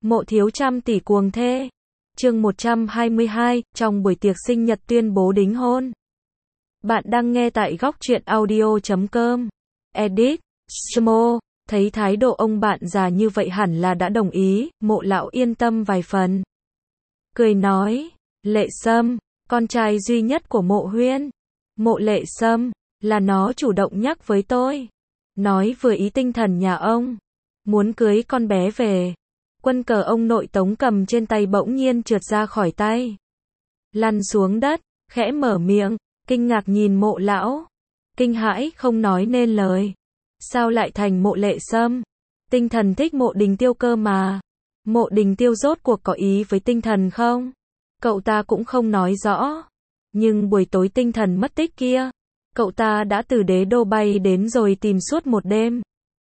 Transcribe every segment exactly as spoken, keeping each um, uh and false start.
Mộ thiếu trăm tỷ cuồng thê. Chương một trăm hai mươi hai, trong buổi tiệc sinh nhật tuyên bố đính hôn. Bạn đang nghe tại góc truyện audio chấm com. Edit, Smo, thấy thái độ ông bạn già như vậy hẳn là đã đồng ý, Mộ lão yên tâm vài phần. Cười nói, Lệ Sâm, con trai duy nhất của Mộ Huyên. Mộ Lệ Sâm, là nó chủ động nhắc với tôi. Nói vừa ý tinh thần nhà ông. Muốn cưới con bé về. Quân cờ ông nội Tống cầm trên tay bỗng nhiên trượt ra khỏi tay. Lăn xuống đất, khẽ mở miệng, kinh ngạc nhìn Mộ lão. Kinh hãi không nói nên lời. Sao lại thành Mộ Lệ Sâm? Tinh thần thích Mộ Đình Tiêu cơ mà. Mộ Đình Tiêu rốt cuộc có ý với tinh thần không? Cậu ta cũng không nói rõ. Nhưng buổi tối tinh thần mất tích kia, cậu ta đã từ đế đô bay đến rồi tìm suốt một đêm.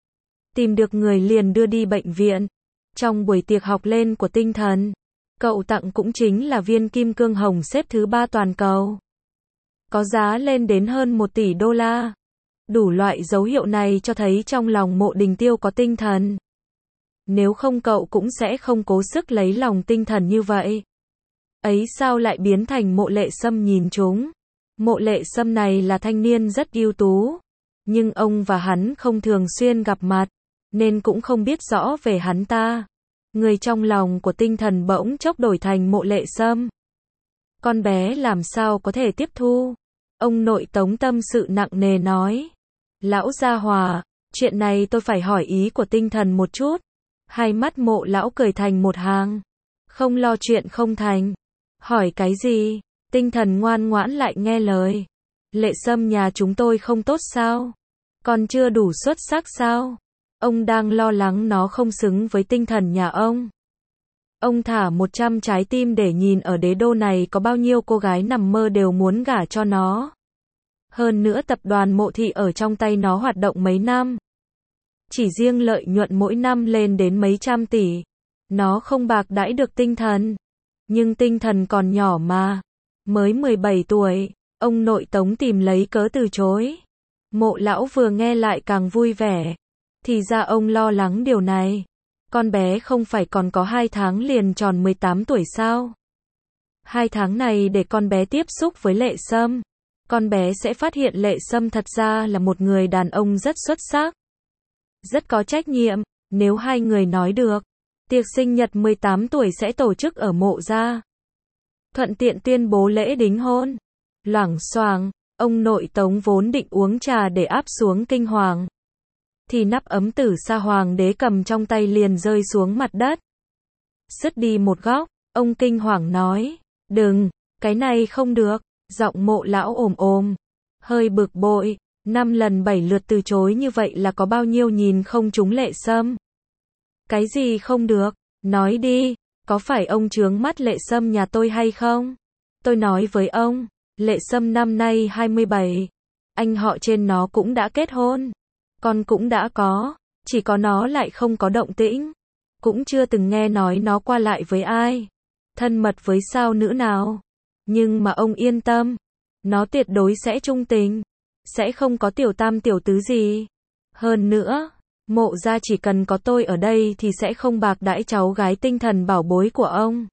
Tìm được người liền đưa đi bệnh viện. Trong buổi tiệc học lên của tinh thần, cậu tặng cũng chính là viên kim cương hồng xếp thứ ba toàn cầu. Có giá lên đến hơn một tỷ đô la. Đủ loại dấu hiệu này cho thấy trong lòng Mộ Đình Tiêu có tinh thần. Nếu không cậu cũng sẽ không cố sức lấy lòng tinh thần như vậy. Ấy sao lại biến thành Mộ Lệ Sâm nhìn chúng. Mộ Lệ Sâm này là thanh niên rất ưu tú. Nhưng ông và hắn không thường xuyên gặp mặt, nên cũng không biết rõ về hắn ta. Người trong lòng của tinh thần bỗng chốc đổi thành Mộ Lệ Sâm. Con bé làm sao có thể tiếp thu. Ông nội Tống tâm sự nặng nề nói. Lão gia hòa, chuyện này tôi phải hỏi ý của tinh thần một chút. Hai mắt Mộ lão cười thành một hàng. Không lo chuyện không thành. Hỏi cái gì? Tinh thần ngoan ngoãn lại nghe lời. Lệ Sâm nhà chúng tôi không tốt sao? Còn chưa đủ xuất sắc sao? Ông đang lo lắng nó không xứng với tinh thần nhà ông. Ông thả một trăm trái tim để nhìn ở đế đô này có bao nhiêu cô gái nằm mơ đều muốn gả cho nó. Hơn nữa tập đoàn Mộ Thị ở trong tay nó hoạt động mấy năm. Chỉ riêng lợi nhuận mỗi năm lên đến mấy trăm tỷ. Nó không bạc đãi được tinh thần. Nhưng tinh thần còn nhỏ mà. Mới mười bảy tuổi, ông nội Tống tìm lấy cớ từ chối. Mộ lão vừa nghe lại càng vui vẻ. Thì ra ông lo lắng điều này. Con bé không phải còn có hai tháng liền tròn mười tám tuổi sao? Hai tháng này để con bé tiếp xúc với Lệ Sâm. Con bé sẽ phát hiện Lệ Sâm thật ra là một người đàn ông rất xuất sắc. Rất có trách nhiệm, nếu hai người nói được. Tiệc sinh nhật mười tám tuổi sẽ tổ chức ở Mộ gia. Thuận tiện tuyên bố lễ đính hôn. Loảng xoảng, ông nội Tống vốn định uống trà để áp xuống kinh hoàng. Thì nắp ấm tử sa hoàng đế cầm trong tay liền rơi xuống mặt đất. Sứt đi một góc, ông kinh hoàng nói, đừng, cái này không được, giọng Mộ lão ồm ồm, hơi bực bội, năm lần bảy lượt từ chối như vậy là có bao nhiêu nhìn không trúng Lệ Sâm. Cái gì không được, nói đi, có phải ông chướng mắt Lệ Sâm nhà tôi hay không? Tôi nói với ông, Lệ Sâm năm nay hai mươi bảy, anh họ trên nó cũng đã kết hôn. Con cũng đã có, chỉ có nó lại không có động tĩnh. Cũng chưa từng nghe nói nó qua lại với ai. Thân mật với sao nữ nào. Nhưng mà ông yên tâm. Nó tuyệt đối sẽ trung tình. Sẽ không có tiểu tam tiểu tứ gì. Hơn nữa, Mộ gia chỉ cần có tôi ở đây thì sẽ không bạc đãi cháu gái tinh thần bảo bối của ông.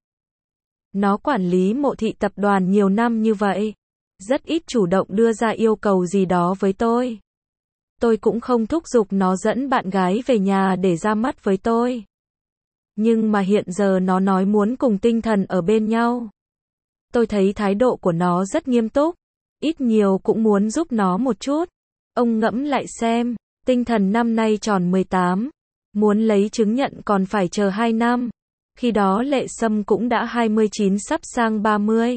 Nó quản lý Mộ Thị tập đoàn nhiều năm như vậy. Rất ít chủ động đưa ra yêu cầu gì đó với tôi. Tôi cũng không thúc giục nó dẫn bạn gái về nhà để ra mắt với tôi. Nhưng mà hiện giờ nó nói muốn cùng tinh thần ở bên nhau. Tôi thấy thái độ của nó rất nghiêm túc. Ít nhiều cũng muốn giúp nó một chút. Ông ngẫm lại xem, tinh thần năm nay tròn mười tám. Muốn lấy chứng nhận còn phải chờ hai năm. Khi đó Lệ Sâm cũng đã hai mươi chín sắp sang ba mươi.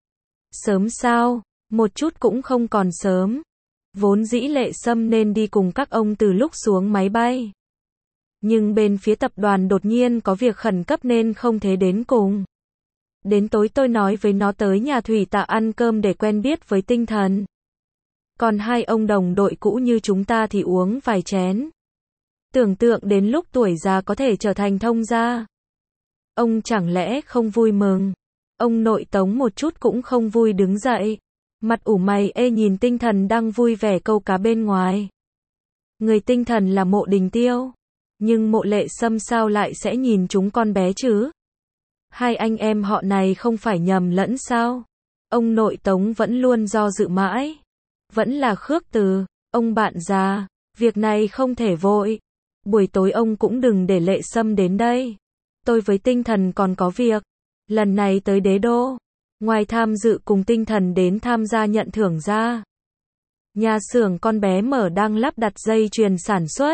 Sớm sao? Một chút cũng không còn sớm. Vốn dĩ Lệ Sâm nên đi cùng các ông từ lúc xuống máy bay. Nhưng bên phía tập đoàn đột nhiên có việc khẩn cấp nên không thể đến cùng. Đến tối tôi nói với nó tới nhà Thủy Tạ ăn cơm để quen biết với tinh thần. Còn hai ông đồng đội cũ như chúng ta thì uống vài chén. Tưởng tượng đến lúc tuổi già có thể trở thành thông gia. Ông chẳng lẽ không vui mừng? Ông nội Tống một chút cũng không vui đứng dậy. Mặt ủ mày ê nhìn tinh thần đang vui vẻ câu cá bên ngoài. Người tinh thần là Mộ Đình Tiêu. Nhưng Mộ Lệ Sâm sao lại sẽ nhìn chúng con bé chứ? Hai anh em họ này không phải nhầm lẫn sao? Ông nội Tống vẫn luôn do dự mãi. Vẫn là khước từ, ông bạn già, việc này không thể vội. Buổi tối ông cũng đừng để Lệ Sâm đến đây. Tôi với Tinh Thần còn có việc. Lần này tới Đế Đô, ngoài tham dự cùng Tinh Thần đến tham gia nhận thưởng ra, nhà xưởng con bé mở đang lắp đặt dây chuyền sản xuất.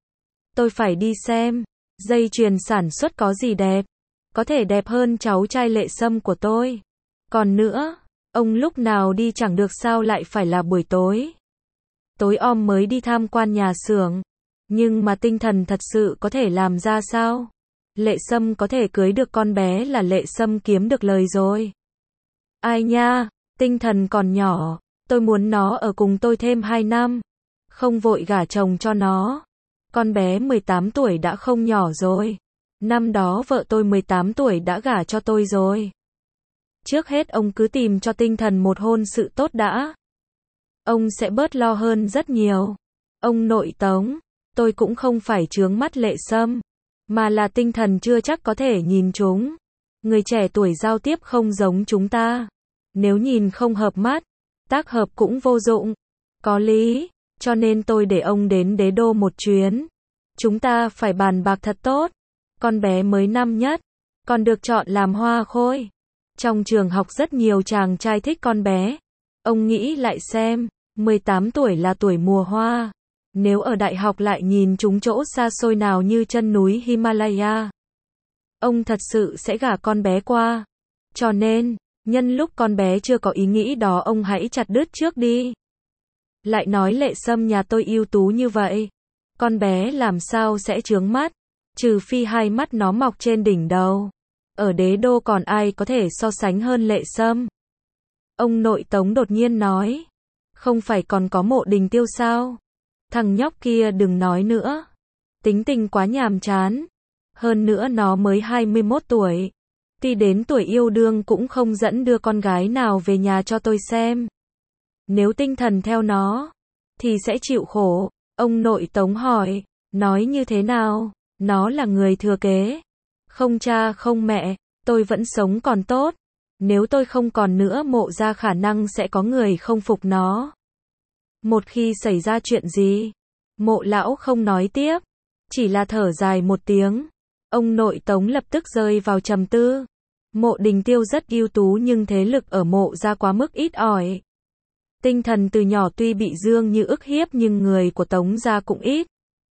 Tôi phải đi xem, dây chuyền sản xuất có gì đẹp. Có thể đẹp hơn cháu trai Lệ Sâm của tôi. Còn nữa, ông lúc nào đi chẳng được sao lại phải là buổi tối. Tối om mới đi tham quan nhà xưởng. Nhưng mà Tinh Thần thật sự có thể làm ra sao? Lệ Sâm có thể cưới được con bé là Lệ Sâm kiếm được lời rồi. Ai nha, Tinh Thần còn nhỏ, tôi muốn nó ở cùng tôi thêm hai năm. Không vội gả chồng cho nó. Con bé mười tám tuổi đã không nhỏ rồi. Năm đó vợ tôi mười tám tuổi đã gả cho tôi rồi. Trước hết ông cứ tìm cho Tinh Thần một hôn sự tốt đã. Ông sẽ bớt lo hơn rất nhiều. Ông nội Tống, tôi cũng không phải chướng mắt Lệ Sâm, mà là Tinh Thần chưa chắc có thể nhìn chúng. Người trẻ tuổi giao tiếp không giống chúng ta. Nếu nhìn không hợp mắt, tác hợp cũng vô dụng. Có lý, cho nên tôi để ông đến Đế Đô một chuyến. Chúng ta phải bàn bạc thật tốt. Con bé mới năm nhất, còn được chọn làm hoa khôi. Trong trường học rất nhiều chàng trai thích con bé. Ông nghĩ lại xem, mười tám tuổi là tuổi mùa hoa. Nếu ở đại học lại nhìn chúng chỗ xa xôi nào như chân núi Himalaya, ông thật sự sẽ gả con bé qua. Cho nên, nhân lúc con bé chưa có ý nghĩ đó ông hãy chặt đứt trước đi. Lại nói Lệ Sâm nhà tôi ưu tú như vậy, con bé làm sao sẽ chướng mắt, trừ phi hai mắt nó mọc trên đỉnh đầu. Ở Đế Đô còn ai có thể so sánh hơn Lệ Sâm? Ông nội Tống đột nhiên nói, không phải còn có Mộ Đình Tiêu sao? Thằng nhóc kia đừng nói nữa. Tính tình quá nhàm chán. Hơn nữa nó mới hai mươi mốt tuổi. Tuy đến tuổi yêu đương cũng không dẫn đưa con gái nào về nhà cho tôi xem. Nếu Tinh Thần theo nó, thì sẽ chịu khổ. Ông nội Tống hỏi, nói như thế nào? Nó là người thừa kế. Không cha không mẹ, tôi vẫn sống còn tốt. Nếu tôi không còn nữa Mộ ra khả năng sẽ có người không phục nó. Một khi xảy ra chuyện gì, Mộ lão không nói tiếp, chỉ là thở dài một tiếng. Ông nội Tống lập tức rơi vào trầm tư. Mộ Đình Tiêu rất ưu tú nhưng thế lực ở Mộ ra quá mức ít ỏi. Tinh Thần từ nhỏ tuy bị Dương Như ức hiếp nhưng người của Tống gia cũng ít.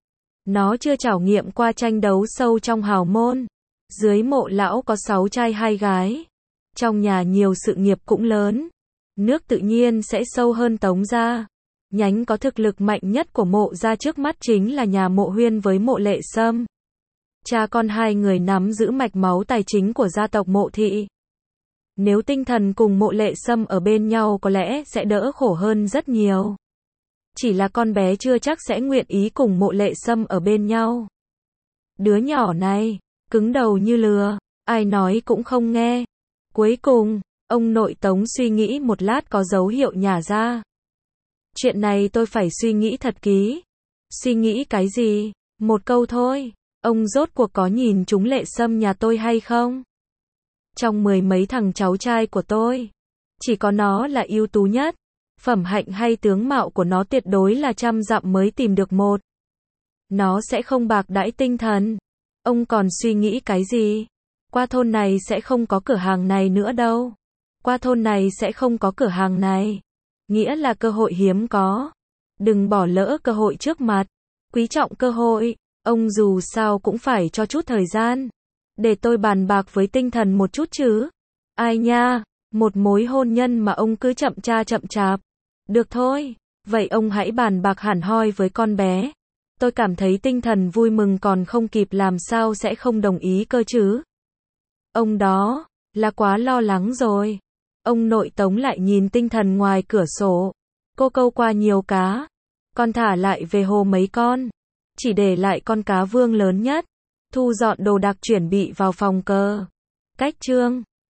Nó chưa trải nghiệm qua tranh đấu sâu trong hào môn. Dưới Mộ lão có sáu trai hai gái. Trong nhà nhiều sự nghiệp cũng lớn. Nước tự nhiên sẽ sâu hơn Tống gia. Nhánh có thực lực mạnh nhất của Mộ gia trước mắt chính là nhà Mộ Huyên với Mộ Lệ Sâm. Cha con hai người nắm giữ mạch máu tài chính của gia tộc Mộ thị. Nếu Tinh Thần cùng Mộ Lệ Sâm ở bên nhau có lẽ sẽ đỡ khổ hơn rất nhiều. Chỉ là con bé chưa chắc sẽ nguyện ý cùng Mộ Lệ Sâm ở bên nhau. Đứa nhỏ này, cứng đầu như lừa, ai nói cũng không nghe. Cuối cùng, ông nội Tống suy nghĩ một lát có dấu hiệu nhả ra. Chuyện này tôi phải suy nghĩ thật kỹ. Suy nghĩ cái gì? Một câu thôi. Ông rốt cuộc có nhìn chúng Lệ Sâm nhà tôi hay không? Trong mười mấy thằng cháu trai của tôi, chỉ có nó là ưu tú nhất. Phẩm hạnh hay tướng mạo của nó tuyệt đối là trăm dặm mới tìm được một. Nó sẽ không bạc đãi Tinh Thần. Ông còn suy nghĩ cái gì? Qua thôn này sẽ không có cửa hàng này nữa đâu. Qua thôn này sẽ không có cửa hàng này. Nghĩa là cơ hội hiếm có. Đừng bỏ lỡ cơ hội trước mặt. Quý trọng cơ hội. Ông dù sao cũng phải cho chút thời gian. Để tôi bàn bạc với Tinh Thần một chút chứ. Ai nha, một mối hôn nhân mà ông cứ chậm cha chậm chạp. Được thôi, vậy ông hãy bàn bạc hẳn hoi với con bé. Tôi cảm thấy Tinh Thần vui mừng còn không kịp làm sao sẽ không đồng ý cơ chứ. Ông đó, là quá lo lắng rồi. Ông nội Tống lại nhìn Tinh Thần ngoài cửa sổ. Cô câu qua nhiều cá. Con thả lại về hồ mấy con. Chỉ để lại con cá vương lớn nhất. Thu dọn đồ đạc chuẩn bị vào phòng cờ. Cách chương